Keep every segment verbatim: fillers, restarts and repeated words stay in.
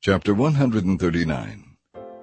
Chapter one thirty-nine.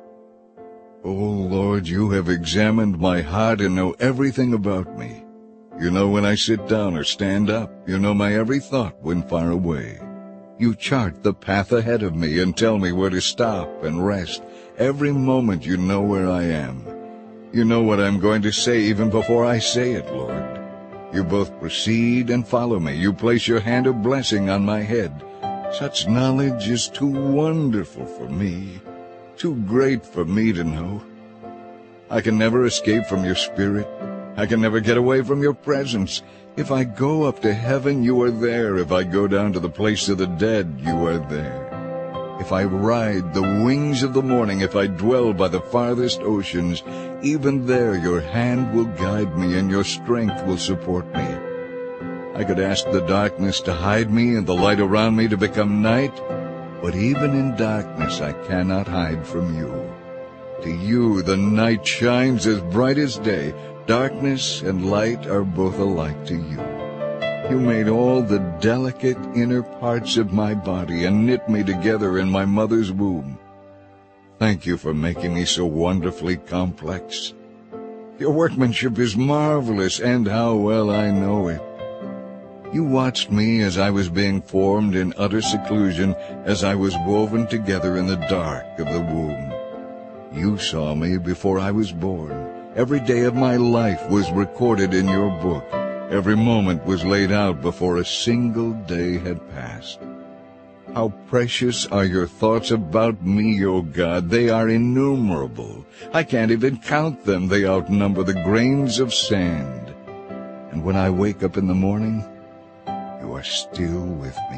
O Lord, you have examined my heart and know everything about me. You know when I sit down or stand up. You know my every thought when far away. You chart the path ahead of me and tell me where to stop and rest. Every moment you know where I am. You know what I'm going to say even before I say it, Lord. You both precede and follow me. You place your hand of blessing on my head. Such knowledge is too wonderful for me, too great for me to know. I can never escape from your spirit. I can never get away from your presence. If I go up to heaven, you are there. If I go down to the place of the dead, you are there. If I ride the wings of the morning, if I dwell by the farthest oceans, even there your hand will guide me and your strength will support me. I could ask the darkness to hide me and the light around me to become night, but even in darkness I cannot hide from you. To you the night shines as bright as day. Darkness and light are both alike to you. You made all the delicate inner parts of my body and knit me together in my mother's womb. Thank you for making me so wonderfully complex. Your workmanship is marvelous, and how well I know it. You watched me as I was being formed in utter seclusion, as I was woven together in the dark of the womb. You saw me before I was born. Every day of my life was recorded in your book. Every moment was laid out before a single day had passed. How precious are your thoughts about me, O God. They are innumerable. I can't even count them. They outnumber the grains of sand. And when I wake up in the morning, you are still with me.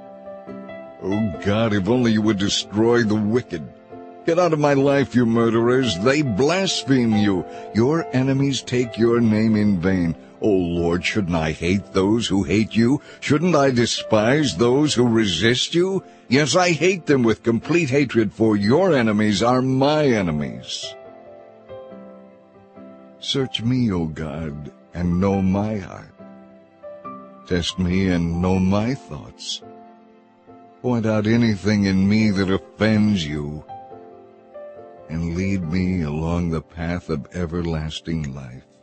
Oh God, if only you would destroy the wicked. Get out of my life, you murderers. They blaspheme you. Your enemies take your name in vain. O Lord, shouldn't I hate those who hate you? Shouldn't I despise those who resist you? Yes, I hate them with complete hatred, for your enemies are my enemies. Search me, O God, and know my heart. Test me and know my thoughts. Point out anything in me that offends you, and lead me along the path of everlasting life.